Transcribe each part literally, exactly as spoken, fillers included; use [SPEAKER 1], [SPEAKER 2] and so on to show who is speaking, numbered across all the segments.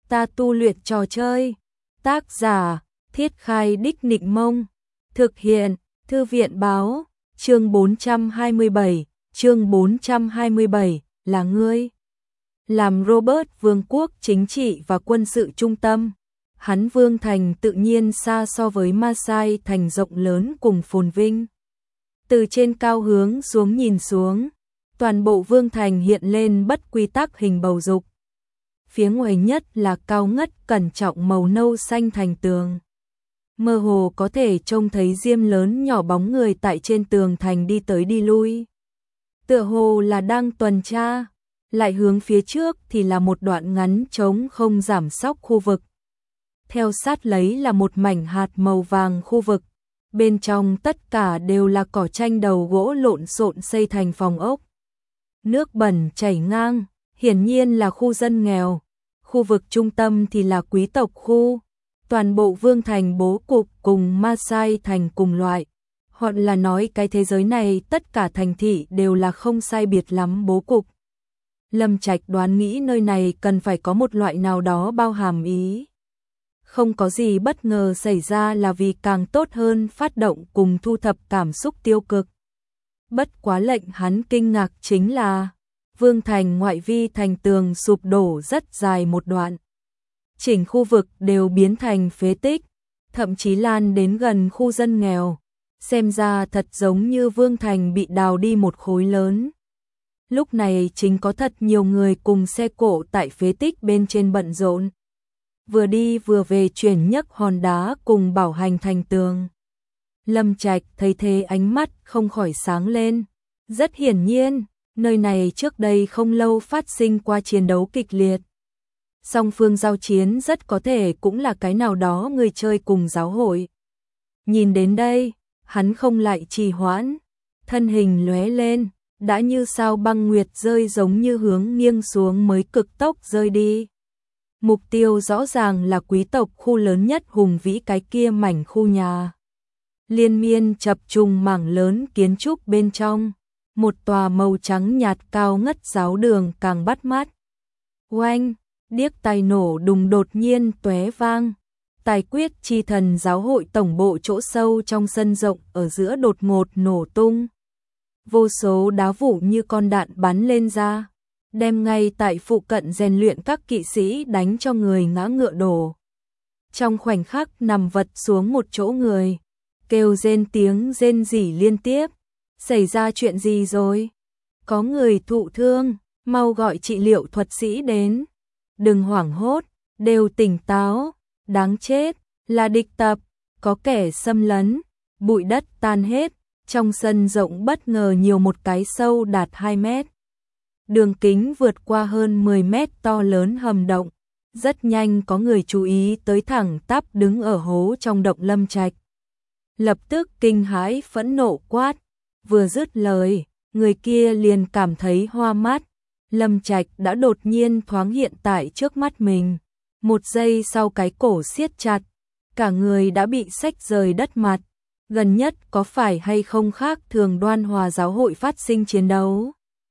[SPEAKER 1] ta tu luyện trò chơi. Tác giả, Thiết Khai Đích Nịnh Mông. Thực hiện, Thư viện Báo. Chương bốn trăm hai mươi bảy, chương bốn trăm hai mươi bảy, là ngươi. Làm Robert Vương quốc chính trị và quân sự trung tâm, hắn Vương Thành tự nhiên xa so với Masai Thành rộng lớn cùng phồn vinh. Từ trên cao hướng xuống nhìn xuống, toàn bộ Vương Thành hiện lên bất quy tắc hình bầu dục. Phía ngoài nhất là cao ngất cẩn trọng màu nâu xanh thành tường. Mơ hồ có thể trông thấy diêm lớn nhỏ bóng người tại trên tường thành đi tới đi lui. Tựa hồ là đang tuần tra, lại hướng phía trước thì là một đoạn ngắn trống không giảm sóc khu vực. Theo sát lấy là một mảnh hạt màu vàng khu vực. Bên trong tất cả đều là cỏ tranh đầu gỗ lộn xộn xây thành phòng ốc. Nước bẩn chảy ngang, hiển nhiên là khu dân nghèo. Khu vực trung tâm thì là quý tộc khu. Toàn bộ Vương Thành bố cục cùng Masai Thành cùng loại. Hoặc là nói cái thế giới này tất cả thành thị đều là không sai biệt lắm bố cục. Lâm Trạch đoán nghĩ nơi này cần phải có một loại nào đó bao hàm ý. Không có gì bất ngờ xảy ra là vì càng tốt hơn phát động cùng thu thập cảm xúc tiêu cực. Bất quá lệnh hắn kinh ngạc chính là Vương Thành ngoại vi thành tường sụp đổ rất dài một đoạn. Chỉnh khu vực đều biến thành phế tích, thậm chí lan đến gần khu dân nghèo. Xem ra thật giống như Vương Thành bị đào đi một khối lớn. Lúc này chính có thật nhiều người cùng xe cộ tại phế tích bên trên bận rộn. Vừa đi vừa về chuyển nhấc hòn đá cùng bảo hành thành tường. Lâm Trạch thấy thế ánh mắt không khỏi sáng lên. Rất hiển nhiên, nơi này trước đây không lâu phát sinh qua chiến đấu kịch liệt. Song phương giao chiến rất có thể cũng là cái nào đó người chơi cùng giáo hội. Nhìn đến đây, hắn không lại trì hoãn, thân hình lóe lên, đã như sao băng nguyệt rơi giống như hướng nghiêng xuống mới cực tốc rơi đi. Mục tiêu rõ ràng là quý tộc khu lớn nhất hùng vĩ cái kia mảnh khu nhà. Liên miên chập trùng mảng lớn kiến trúc bên trong, một tòa màu trắng nhạt cao ngất giáo đường càng bắt mắt. Oanh, điếc tai nổ đùng đột nhiên tóe vang. Tài quyết chi thần giáo hội tổng bộ chỗ sâu trong sân rộng ở giữa đột ngột nổ tung. Vô số đá vụ như con đạn bắn lên ra, đem ngay tại phụ cận rèn luyện các kỵ sĩ đánh cho người ngã ngựa đổ. Trong khoảnh khắc nằm vật xuống một chỗ người, kêu rên tiếng rên rỉ liên tiếp. Xảy ra chuyện gì rồi? Có người thụ thương, mau gọi trị liệu thuật sĩ đến. Đừng hoảng hốt, đều tỉnh táo. Đáng chết, là địch tập, có kẻ xâm lấn. Bụi đất tan hết, trong sân rộng bất ngờ nhiều một cái sâu đạt hai mét. Đường kính vượt qua hơn mười mét to lớn hầm động. Rất nhanh có người chú ý tới thẳng tắp đứng ở hố trong động Lâm Trạch. Lập tức kinh hãi phẫn nộ quát. Vừa dứt lời, người kia liền cảm thấy hoa mắt. Lâm Trạch đã đột nhiên thoáng hiện tại trước mắt mình. Một giây sau cái cổ siết chặt, cả người đã bị xách rời đất mặt. Gần nhất có phải hay không khác thường Đoan Hòa giáo hội phát sinh chiến đấu?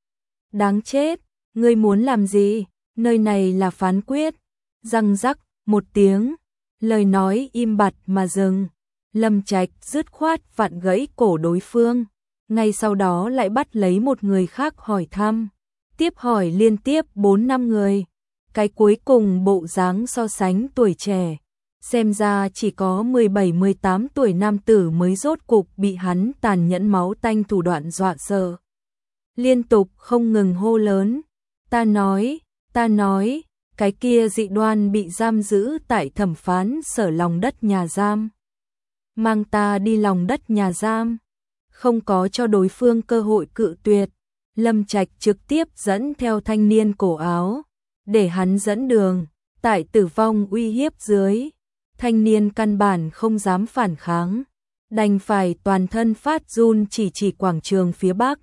[SPEAKER 1] Đáng chết, ngươi muốn làm gì? Nơi này là phán quyết. Răng rắc, một tiếng, lời nói im bặt mà dừng. Lâm Trạch dứt khoát vặn gãy cổ đối phương. Ngay sau đó lại bắt lấy một người khác hỏi thăm. Tiếp hỏi liên tiếp bốn năm người. Cái cuối cùng bộ dáng so sánh tuổi trẻ. Xem ra chỉ có mười bảy mười tám tuổi nam tử mới rốt cục bị hắn tàn nhẫn máu tanh thủ đoạn dọa sợ. Liên tục không ngừng hô lớn. Ta nói, ta nói, cái kia dị đoan bị giam giữ tại thẩm phán sở lòng đất nhà giam. Mang ta đi lòng đất nhà giam. Không có cho đối phương cơ hội cự tuyệt. Lâm Trạch trực tiếp dẫn theo thanh niên cổ áo, để hắn dẫn đường. Tại tử vong uy hiếp dưới, thanh niên căn bản không dám phản kháng, đành phải toàn thân phát run chỉ chỉ quảng trường phía bắc.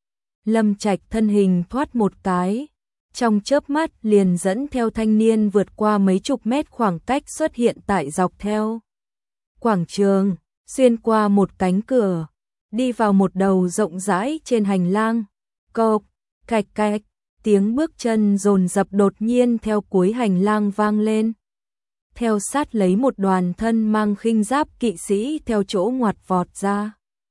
[SPEAKER 1] Lâm Trạch thân hình thoát một cái, trong chớp mắt liền dẫn theo thanh niên vượt qua mấy chục mét khoảng cách xuất hiện tại dọc theo quảng trường, xuyên qua một cánh cửa, đi vào một đầu rộng rãi trên hành lang. Cộc, cạch cạch, Tiếng bước chân dồn dập đột nhiên theo cuối hành lang vang lên. Theo sát lấy một đoàn thân mang khinh giáp kỵ sĩ theo chỗ ngoặt vọt ra.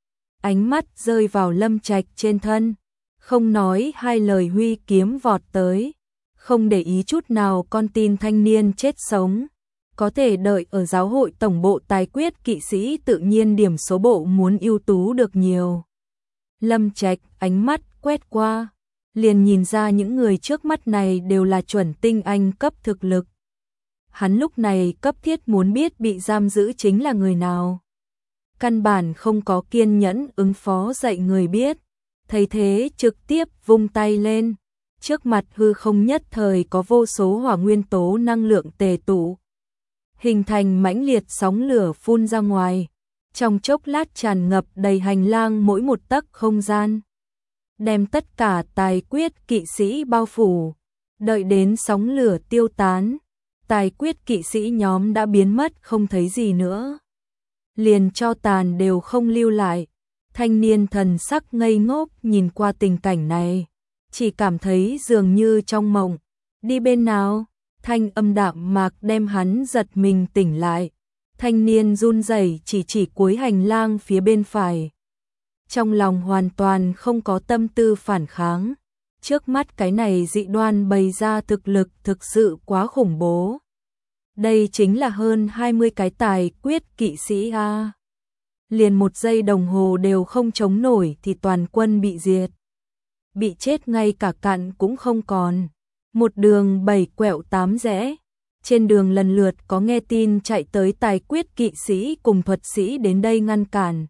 [SPEAKER 1] Ánh mắt rơi vào Lâm Trạch trên thân, không nói hai lời huy kiếm vọt tới, không để ý chút nào con tin thanh niên chết sống. Có thể đợi ở giáo hội tổng bộ tài quyết kỵ sĩ tự nhiên điểm số bộ muốn ưu tú được nhiều. Lâm Trạch ánh mắt quét qua, liền nhìn ra những người trước mắt này đều là chuẩn tinh anh cấp thực lực. Hắn lúc này cấp thiết muốn biết bị giam giữ chính là người nào. Căn bản không có kiên nhẫn ứng phó dạy người biết, thấy thế trực tiếp vung tay lên. Trước mặt hư không nhất thời có vô số hỏa nguyên tố năng lượng tề tụ, hình thành mãnh liệt sóng lửa phun ra ngoài, trong chốc lát tràn ngập đầy hành lang mỗi một tấc không gian, đem tất cả tài quyết kỵ sĩ bao phủ. Đợi đến sóng lửa tiêu tán, tài quyết kỵ sĩ nhóm đã biến mất không thấy gì nữa, liền cho tàn đều không lưu lại. Thanh niên thần sắc ngây ngốc nhìn qua tình cảnh này, chỉ cảm thấy dường như trong mộng. Đi bên nào? Thanh âm đạm mạc đem hắn giật mình tỉnh lại. Thanh niên run rẩy chỉ chỉ cuối hành lang phía bên phải. Trong lòng hoàn toàn không có tâm tư phản kháng. Trước mắt cái này dị đoan bày ra thực lực thực sự quá khủng bố. Đây chính là hơn hai mươi cái tài quyết kỵ sĩ a. Liền một giây đồng hồ đều không chống nổi thì toàn quân bị diệt. Bị chết ngay cả cặn cũng không còn. Một đường bảy quẹo tám rẽ. Trên đường lần lượt có nghe tin chạy tới tài quyết kỵ sĩ cùng thuật sĩ đến đây ngăn cản.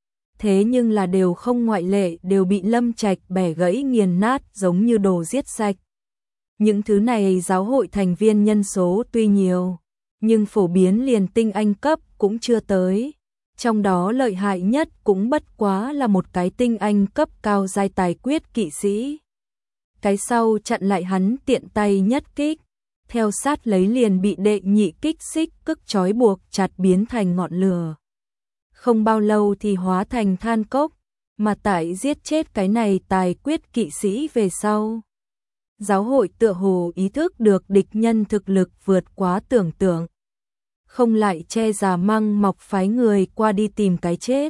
[SPEAKER 1] Thế nhưng là đều không ngoại lệ đều bị Lâm Trạch bẻ gãy nghiền nát giống như đồ giết sạch. Những thứ này giáo hội thành viên nhân số tuy nhiều, nhưng phổ biến liền tinh anh cấp cũng chưa tới. Trong đó lợi hại nhất cũng bất quá là một cái tinh anh cấp cao giai tài quyết kỵ sĩ. Cái sau chặn lại hắn tiện tay nhất kích, theo sát lấy liền bị đệ nhị kích xích cức trói buộc chặt biến thành ngọn lửa. Không bao lâu thì hóa thành than cốc, mà tại giết chết cái này tài quyết kỵ sĩ về sau. Giáo hội tựa hồ ý thức được địch nhân thực lực vượt quá tưởng tượng. Không lại che già măng mọc phái người qua đi tìm cái chết.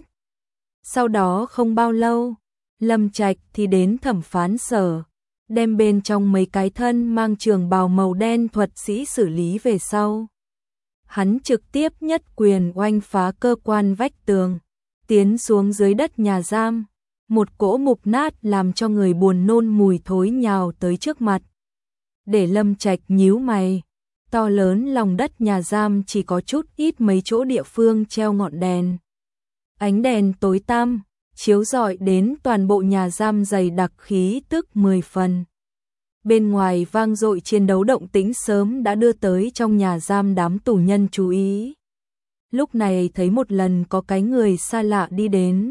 [SPEAKER 1] Sau đó không bao lâu, Lâm Trạch thì đến thẩm phán sở, đem bên trong mấy cái thân mang trường bào màu đen thuật sĩ xử lý về sau. Hắn trực tiếp nhất quyền oanh phá cơ quan vách tường, tiến xuống dưới đất nhà giam. Một cỗ mục nát làm cho người buồn nôn mùi thối nhào tới trước mặt. Để Lâm Trạch nhíu mày, to lớn lòng đất nhà giam chỉ có chút ít mấy chỗ địa phương treo ngọn đèn. Ánh đèn tối tăm, chiếu rọi đến toàn bộ nhà giam dày đặc khí tức mười phần. Bên ngoài vang dội chiến đấu động tĩnh sớm đã đưa tới trong nhà giam đám tù nhân chú ý. Lúc này thấy một lần có cái người xa lạ đi đến.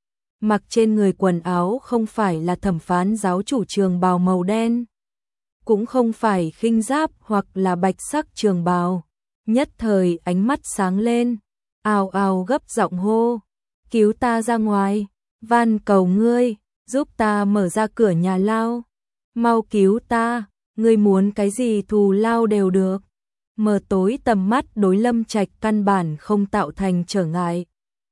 [SPEAKER 1] Mặc trên người quần áo không phải là thẩm phán giáo chủ trường bào màu đen, cũng không phải khinh giáp hoặc là bạch sắc trường bào. Nhất thời ánh mắt sáng lên, ào ào gấp giọng hô, cứu ta ra ngoài, van cầu ngươi, giúp ta mở ra cửa nhà lao, mau cứu ta, ngươi muốn cái gì thù lao đều được. Mờ tối tầm mắt đối Lâm Trạch căn bản không tạo thành trở ngại.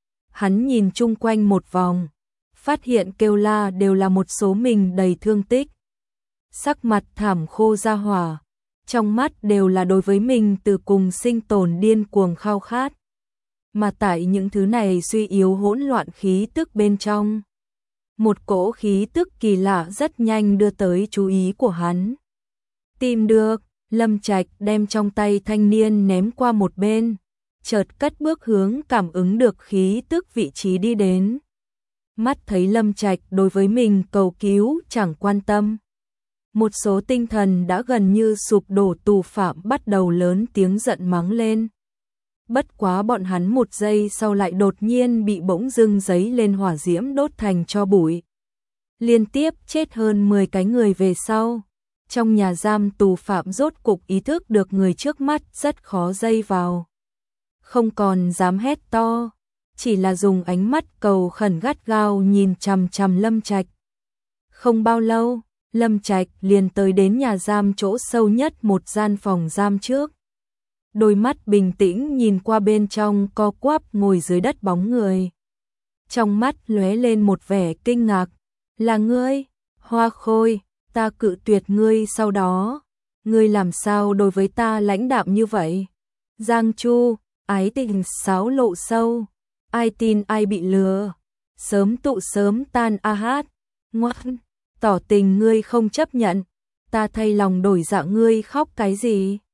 [SPEAKER 1] Hắn nhìn chung quanh một vòng, phát hiện kêu la đều là một số mình đầy thương tích. Sắc mặt thảm khô ra hỏa, trong mắt đều là đối với mình từ cùng sinh tồn điên cuồng khao khát. Mà tại những thứ này suy yếu hỗn loạn khí tức bên trong, một cỗ khí tức kỳ lạ rất nhanh đưa tới chú ý của hắn. Tìm được, Lâm Trạch đem trong tay thanh niên ném qua một bên, chợt cất bước hướng cảm ứng được khí tức vị trí đi đến. Mắt thấy Lâm Trạch đối với mình cầu cứu chẳng quan tâm. Một số tinh thần đã gần như sụp đổ tù phạm bắt đầu lớn tiếng giận mắng lên. Bất quá bọn hắn một giây sau lại đột nhiên bị bỗng dưng giấy lên hỏa diễm đốt thành tro bụi. Liên tiếp chết hơn mười cái người về sau. Trong nhà giam tù phạm rốt cục ý thức được người trước mắt rất khó dây vào. Không còn dám hét to, chỉ là dùng ánh mắt cầu khẩn gắt gao nhìn chằm chằm Lâm Trạch. Không bao lâu, Lâm Trạch liền tới đến nhà giam chỗ sâu nhất một gian phòng giam trước. Đôi mắt bình tĩnh nhìn qua bên trong co quắp ngồi dưới đất bóng người. Trong mắt lóe lên một vẻ kinh ngạc. Là ngươi, Hoa Khôi, ta cự tuyệt ngươi sau đó. Ngươi làm sao đối với ta lãnh đạm như vậy? Giang Chu, ái tình sáo lộ sâu. Ai tin ai bị lừa. Sớm tụ sớm tan a hát. Ngoan, tỏ tình ngươi không chấp nhận. Ta thay lòng đổi dạ ngươi khóc cái gì?